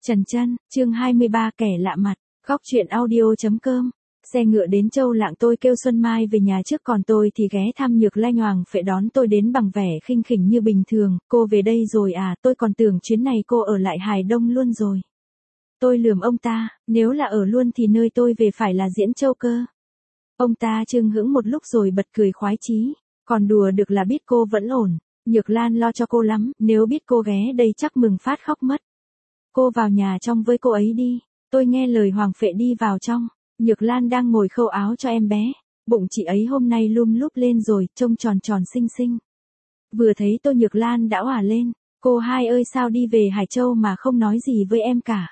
Trần Chân, chương 23 kẻ lạ mặt, góc truyện audio.com. Xe ngựa đến Châu Lạng, tôi kêu Xuân Mai về nhà trước, còn tôi thì ghé thăm Nhược Lanh. Hoàng Phệ đón tôi đến bằng vẻ khinh khỉnh như bình thường. Cô về đây rồi à? Tôi còn tưởng chuyến này cô ở lại Hải Đông luôn rồi. Tôi lườm ông ta, nếu là ở luôn thì nơi tôi về phải là Diễn Châu cơ. Ông ta chưng hững một lúc rồi bật cười khoái chí. Còn đùa được là biết cô vẫn ổn. Nhược Lan lo cho cô lắm, nếu biết cô ghé đây chắc mừng phát khóc mất. Cô vào nhà trong với cô ấy đi. Tôi nghe lời Hoàng Phệ đi vào trong. Nhược Lan đang ngồi khâu áo cho em bé. Bụng chị ấy hôm nay lum lúp lên rồi, trông tròn tròn xinh xinh. Vừa thấy tôi Nhược Lan đã òa lên. Cô hai ơi, sao đi về Hải Châu mà không nói gì với em cả?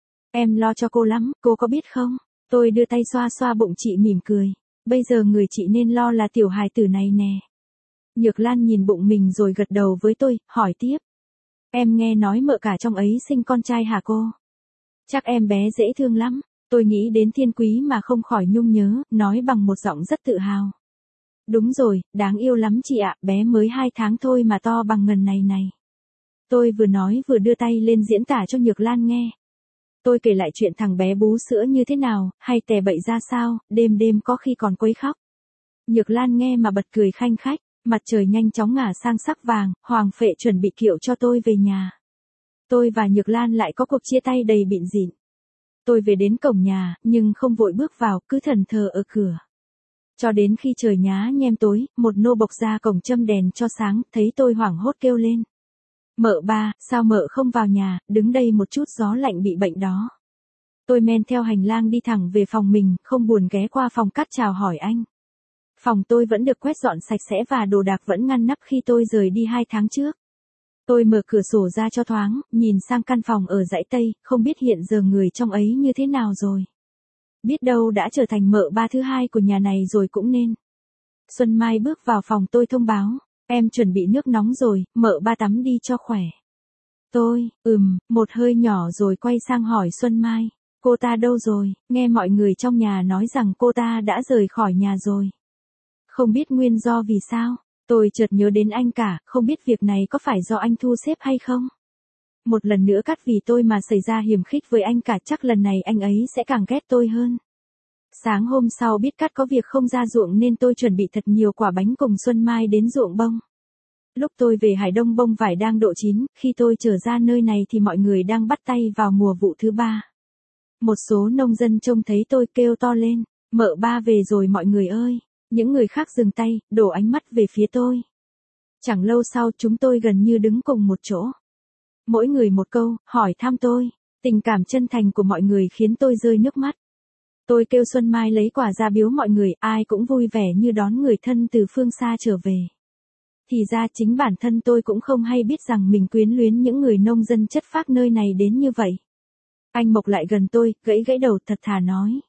Em lo cho cô lắm, cô có biết không? Tôi đưa tay xoa xoa bụng chị mỉm cười. Bây giờ người chị nên lo là tiểu hài tử này nè. Nhược Lan nhìn bụng mình rồi gật đầu với tôi, hỏi tiếp. Em nghe nói mợ cả trong ấy sinh con trai hả cô? Chắc em bé dễ thương lắm. Tôi nghĩ đến Thiên Quý mà không khỏi nhung nhớ, nói bằng một giọng rất tự hào. Đúng rồi, đáng yêu lắm chị ạ, bé mới 2 tháng thôi mà to bằng ngần này này. Tôi vừa nói vừa đưa tay lên diễn tả cho Nhược Lan nghe. Tôi kể lại chuyện thằng bé bú sữa như thế nào, hay tè bậy ra sao, đêm đêm có khi còn quấy khóc. Nhược Lan nghe mà bật cười khanh khách. Mặt trời nhanh chóng ngả sang sắc vàng, Hoàng Phệ chuẩn bị kiệu cho tôi về nhà. Tôi và Nhược Lan lại có cuộc chia tay đầy bịn rịn. Tôi về đến cổng nhà, nhưng không vội bước vào, cứ thẫn thờ ở cửa. Cho đến khi trời nhá nhem tối, một nô bộc ra cổng châm đèn cho sáng, thấy tôi hoảng hốt kêu lên. Mợ ba, sao mợ không vào nhà, đứng đây một chút gió lạnh bị bệnh đó. Tôi men theo hành lang đi thẳng về phòng mình, không buồn ghé qua phòng cắt chào hỏi anh. Phòng tôi vẫn được quét dọn sạch sẽ và đồ đạc vẫn ngăn nắp khi tôi rời đi 2 tháng trước. Tôi mở cửa sổ ra cho thoáng, nhìn sang căn phòng ở dãy Tây, không biết hiện giờ người trong ấy như thế nào rồi. Biết đâu đã trở thành mợ ba thứ hai của nhà này rồi cũng nên. Xuân Mai bước vào phòng tôi thông báo, em chuẩn bị nước nóng rồi, mợ ba tắm đi cho khỏe. Tôi, một hơi nhỏ rồi quay sang hỏi Xuân Mai, cô ta đâu rồi, nghe mọi người trong nhà nói rằng cô ta đã rời khỏi nhà rồi. Không biết nguyên do vì sao, tôi chợt nhớ đến anh cả, không biết việc này có phải do anh thu xếp hay không? Một lần nữa cắt vì tôi mà xảy ra hiềm khích với anh cả, chắc lần này anh ấy sẽ càng ghét tôi hơn. Sáng hôm sau biết cắt có việc không ra ruộng nên tôi chuẩn bị thật nhiều quả bánh cùng Xuân Mai đến ruộng bông. Lúc tôi về Hải Đông bông vải đang độ chín, khi tôi trở ra nơi này thì mọi người đang bắt tay vào mùa vụ thứ 3. Một số nông dân trông thấy tôi kêu to lên, mợ ba về rồi mọi người ơi. Những người khác dừng tay, đổ ánh mắt về phía tôi. Chẳng lâu sau chúng tôi gần như đứng cùng một chỗ. Mỗi người một câu, hỏi thăm tôi. Tình cảm chân thành của mọi người khiến tôi rơi nước mắt. Tôi kêu Xuân Mai lấy quà ra biếu mọi người, ai cũng vui vẻ như đón người thân từ phương xa trở về. Thì ra chính bản thân tôi cũng không hay biết rằng mình quyến luyến những người nông dân chất phác nơi này đến như vậy. Anh Mộc lại gần tôi, gãy đầu thật thà nói.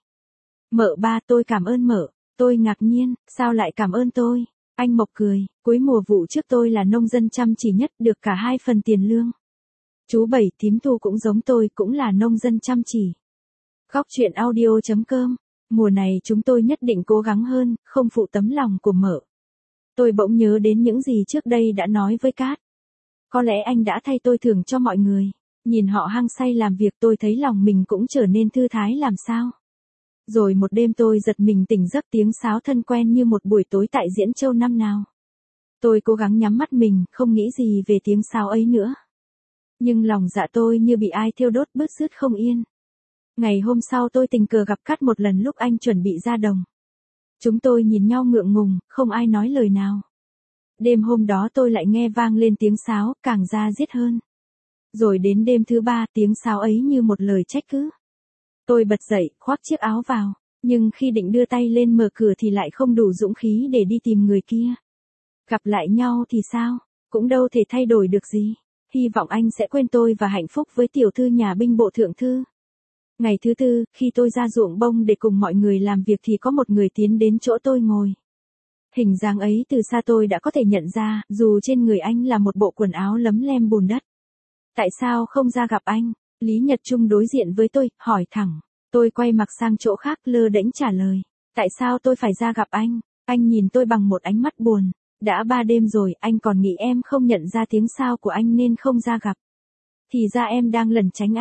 Mợ ba, tôi cảm ơn mợ. Tôi ngạc nhiên, sao lại cảm ơn tôi? Anh Mộc cười, cuối mùa vụ trước tôi là nông dân chăm chỉ nhất, được cả 2 phần tiền lương. Chú Bảy Thím Thu cũng giống tôi, cũng là nông dân chăm chỉ. Góc truyện audio.com, mùa này chúng tôi nhất định cố gắng hơn, không phụ tấm lòng của mợ. Tôi bỗng nhớ đến những gì trước đây đã nói với Cát. Có lẽ anh đã thay tôi thưởng cho mọi người. Nhìn họ hăng say làm việc tôi thấy lòng mình cũng trở nên thư thái làm sao. Rồi một đêm tôi giật mình tỉnh giấc, tiếng sáo thân quen như một buổi tối tại Diễn Châu năm nào. Tôi cố gắng nhắm mắt mình, không nghĩ gì về tiếng sáo ấy nữa. Nhưng lòng dạ tôi như bị ai thiêu đốt bứt rứt không yên. Ngày hôm sau tôi tình cờ gặp Cát một lần lúc anh chuẩn bị ra đồng. Chúng tôi nhìn nhau ngượng ngùng, không ai nói lời nào. Đêm hôm đó tôi lại nghe vang lên tiếng sáo, càng da diết hơn. Rồi đến đêm thứ 3 tiếng sáo ấy như một lời trách cứ. Tôi bật dậy, khoác chiếc áo vào, nhưng khi định đưa tay lên mở cửa thì lại không đủ dũng khí để đi tìm người kia. Gặp lại nhau thì sao, cũng đâu thể thay đổi được gì. Hy vọng anh sẽ quên tôi và hạnh phúc với tiểu thư nhà binh bộ thượng thư. Ngày thứ 4, khi tôi ra ruộng bông để cùng mọi người làm việc thì có một người tiến đến chỗ tôi ngồi. Hình dáng ấy từ xa tôi đã có thể nhận ra, dù trên người anh là một bộ quần áo lấm lem bùn đất. Tại sao không ra gặp anh? Lý Nhật Trung đối diện với tôi, hỏi thẳng. Tôi quay mặt sang chỗ khác lơ đễnh trả lời. Tại sao tôi phải ra gặp anh? Anh nhìn tôi bằng một ánh mắt buồn. Đã 3 đêm rồi, anh còn nghĩ em không nhận ra tiếng sao của anh nên không ra gặp. Thì ra em đang lẩn tránh anh.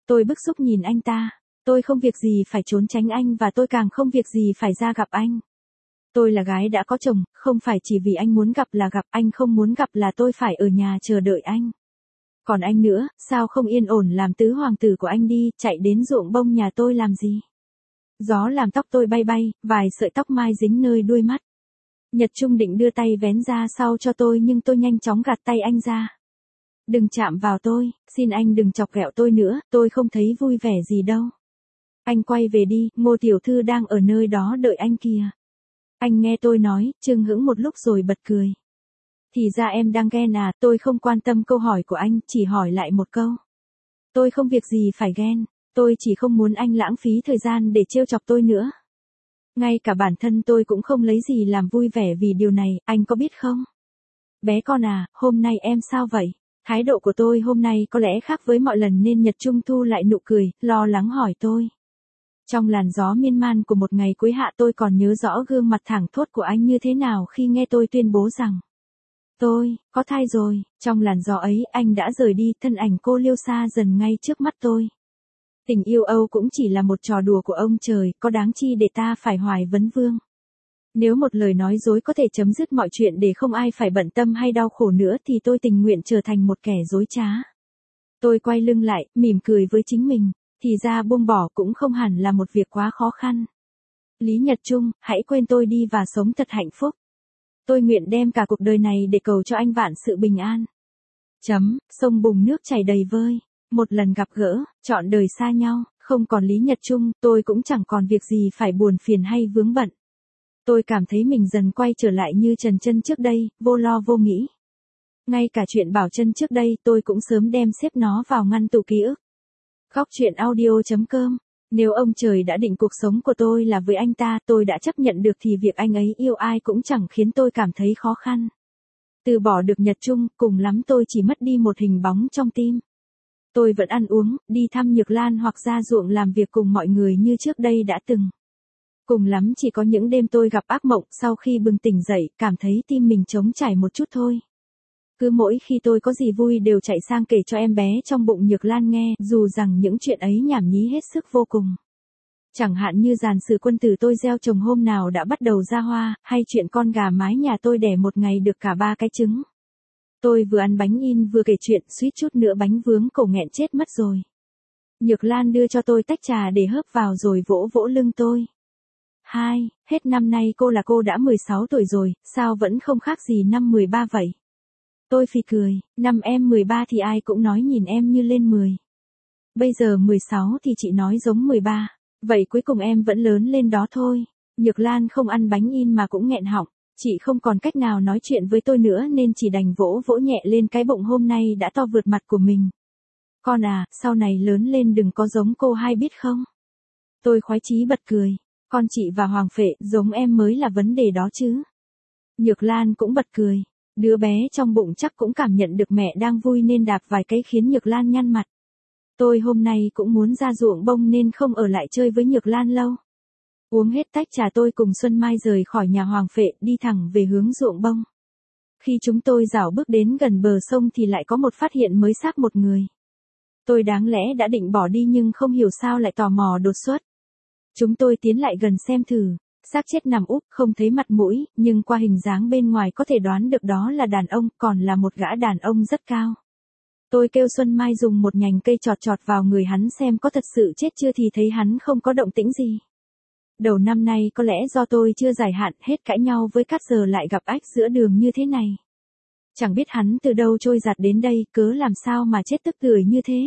Tôi bức xúc nhìn anh ta. Tôi không việc gì phải trốn tránh anh và tôi càng không việc gì phải ra gặp anh. Tôi là gái đã có chồng, không phải chỉ vì anh muốn gặp là gặp, anh không muốn gặp là tôi phải ở nhà chờ đợi anh. Còn anh nữa, sao không yên ổn làm tứ hoàng tử của anh đi, chạy đến ruộng bông nhà tôi làm gì? Gió làm tóc tôi bay bay, vài sợi tóc mai dính nơi đuôi mắt. Nhật Trung định đưa tay vén ra sau cho tôi nhưng tôi nhanh chóng gạt tay anh ra. Đừng chạm vào tôi, xin anh đừng chọc ghẹo tôi nữa, tôi không thấy vui vẻ gì đâu. Anh quay về đi, Ngô tiểu thư đang ở nơi đó đợi anh kìa. Anh nghe tôi nói, chưng hững một lúc rồi bật cười. Thì ra em đang ghen à, tôi không quan tâm câu hỏi của anh, chỉ hỏi lại một câu. Tôi không việc gì phải ghen, tôi chỉ không muốn anh lãng phí thời gian để trêu chọc tôi nữa. Ngay cả bản thân tôi cũng không lấy gì làm vui vẻ vì điều này, anh có biết không? Bé con à, hôm nay em sao vậy? Thái độ của tôi hôm nay có lẽ khác với mọi lần nên Nhật Trung thu lại nụ cười, lo lắng hỏi tôi. Trong làn gió miên man của một ngày cuối hạ tôi còn nhớ rõ gương mặt thẳng thốt của anh như thế nào khi nghe tôi tuyên bố rằng tôi có thai rồi. Trong làn gió ấy anh đã rời đi, thân ảnh cô liêu xa dần ngay trước mắt tôi. Tình yêu Âu cũng chỉ là một trò đùa của ông trời, có đáng chi để ta phải hoài vấn vương. Nếu một lời nói dối có thể chấm dứt mọi chuyện để không ai phải bận tâm hay đau khổ nữa thì tôi tình nguyện trở thành một kẻ dối trá. Tôi quay lưng lại, mỉm cười với chính mình, thì ra buông bỏ cũng không hẳn là một việc quá khó khăn. Lý Nhật Trung, hãy quên tôi đi và sống thật hạnh phúc. Tôi nguyện đem cả cuộc đời này để cầu cho anh vạn sự bình an. Sông bùng nước chảy đầy vơi. Một lần gặp gỡ, trọn đời xa nhau, không còn Lý Nhật Trung, tôi cũng chẳng còn việc gì phải buồn phiền hay vướng bận. Tôi cảm thấy mình dần quay trở lại như Trần Chân trước đây, vô lo vô nghĩ. Ngay cả chuyện Bảo Trân trước đây tôi cũng sớm đem xếp nó vào ngăn tủ ký ức. Góc truyện audio.com. Nếu ông trời đã định cuộc sống của tôi là với anh ta, tôi đã chấp nhận được thì việc anh ấy yêu ai cũng chẳng khiến tôi cảm thấy khó khăn. Từ bỏ được Nhật Trung, cùng lắm tôi chỉ mất đi một hình bóng trong tim. Tôi vẫn ăn uống, đi thăm Nhược Lan hoặc ra ruộng làm việc cùng mọi người như trước đây đã từng. Cùng lắm chỉ có những đêm tôi gặp ác mộng, sau khi bừng tỉnh dậy, cảm thấy tim mình trống trải một chút thôi. Cứ mỗi khi tôi có gì vui đều chạy sang kể cho em bé trong bụng Nhược Lan nghe, dù rằng những chuyện ấy nhảm nhí hết sức vô cùng. Chẳng hạn như dàn sử quân tử tôi gieo trồng hôm nào đã bắt đầu ra hoa, hay chuyện con gà mái nhà tôi đẻ một ngày được cả 3 cái trứng. Tôi vừa ăn bánh in vừa kể chuyện, suýt chút nữa bánh vướng cổ nghẹn chết mất rồi. Nhược Lan đưa cho tôi tách trà để hớp vào rồi vỗ vỗ lưng tôi. Hết năm nay cô đã 16 tuổi rồi, sao vẫn không khác gì năm 13 vậy? Tôi phì cười, năm em 13 thì ai cũng nói nhìn em như lên 10. Bây giờ 16 thì chị nói giống 13. Vậy cuối cùng em vẫn lớn lên đó thôi. Nhược Lan không ăn bánh in mà cũng nghẹn họng. Chị không còn cách nào nói chuyện với tôi nữa nên chỉ đành vỗ vỗ nhẹ lên cái bụng hôm nay đã to vượt mặt của mình. Con à, sau này lớn lên đừng có giống cô hai biết không? Tôi khoái chí bật cười. Con chị và Hoàng Phệ giống em mới là vấn đề đó chứ. Nhược Lan cũng bật cười. Đứa bé trong bụng chắc cũng cảm nhận được mẹ đang vui nên đạp vài cái khiến Nhược Lan nhăn mặt. Tôi hôm nay cũng muốn ra ruộng bông nên không ở lại chơi với Nhược Lan lâu. Uống hết tách trà tôi cùng Xuân Mai rời khỏi nhà Hoàng Phệ đi thẳng về hướng ruộng bông. Khi chúng tôi dạo bước đến gần bờ sông thì lại có một phát hiện mới xác một người. Tôi đáng lẽ đã định bỏ đi nhưng không hiểu sao lại tò mò đột xuất. Chúng tôi tiến lại gần xem thử. Xác chết nằm úp, không thấy mặt mũi, nhưng qua hình dáng bên ngoài có thể đoán được đó là đàn ông, còn là một gã đàn ông rất cao. Tôi kêu Xuân Mai dùng một nhành cây chọt chọt vào người hắn xem có thật sự chết chưa thì thấy hắn không có động tĩnh gì. Đầu năm nay có lẽ do tôi chưa giải hạn hết cãi nhau với Cát giờ lại gặp ách giữa đường như thế này. Chẳng biết hắn từ đâu trôi giạt đến đây, cớ làm sao mà chết tức tưởi như thế.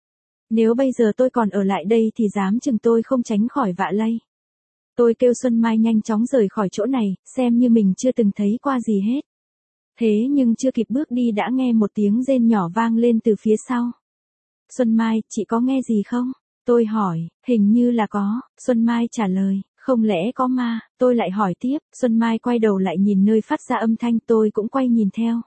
Nếu bây giờ tôi còn ở lại đây thì dám chừng tôi không tránh khỏi vạ lây. Tôi kêu Xuân Mai nhanh chóng rời khỏi chỗ này, xem như mình chưa từng thấy qua gì hết. Thế nhưng chưa kịp bước đi đã nghe một tiếng rên nhỏ vang lên từ phía sau. Xuân Mai, chị có nghe gì không? Tôi hỏi, hình như là có. Xuân Mai trả lời, không lẽ có ma? Tôi lại hỏi tiếp, Xuân Mai quay đầu lại nhìn nơi phát ra âm thanh, tôi cũng quay nhìn theo.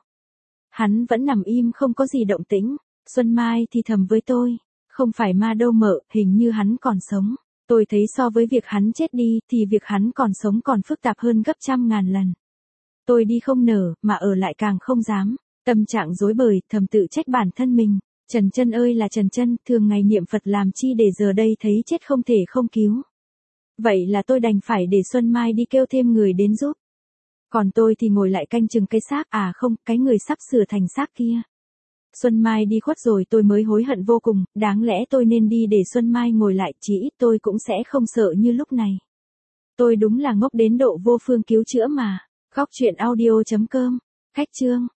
Hắn vẫn nằm im không có gì động tĩnh. Xuân Mai thì thầm với tôi, không phải ma đâu mợ, hình như hắn còn sống. Tôi thấy so với việc hắn chết đi thì việc hắn còn sống còn phức tạp hơn gấp trăm ngàn lần. Tôi đi không nở, mà ở lại càng không dám. Tâm trạng rối bời, thầm tự trách bản thân mình. Trần Chân ơi là Trần Chân, thường ngày niệm Phật làm chi để giờ đây thấy chết không thể không cứu. Vậy là tôi đành phải để Xuân Mai đi kêu thêm người đến giúp. Còn tôi thì ngồi lại canh chừng cái xác, à không, cái người sắp sửa thành xác kia. Xuân Mai đi khuất rồi tôi mới hối hận vô cùng, đáng lẽ tôi nên đi để Xuân Mai ngồi lại, chỉ ít tôi cũng sẽ không sợ như lúc này. Tôi đúng là ngốc đến độ vô phương cứu chữa mà. Góc truyện audio.com. Khách chương.